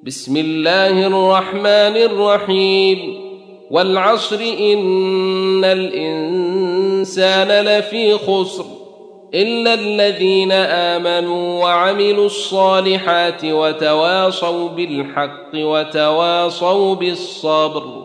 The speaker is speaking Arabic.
بسم الله الرحمن الرحيم والعصر إن الإنسان لفي خسر إلا الذين آمنوا وعملوا الصالحات وتواصوا بالحق وتواصوا بالصبر.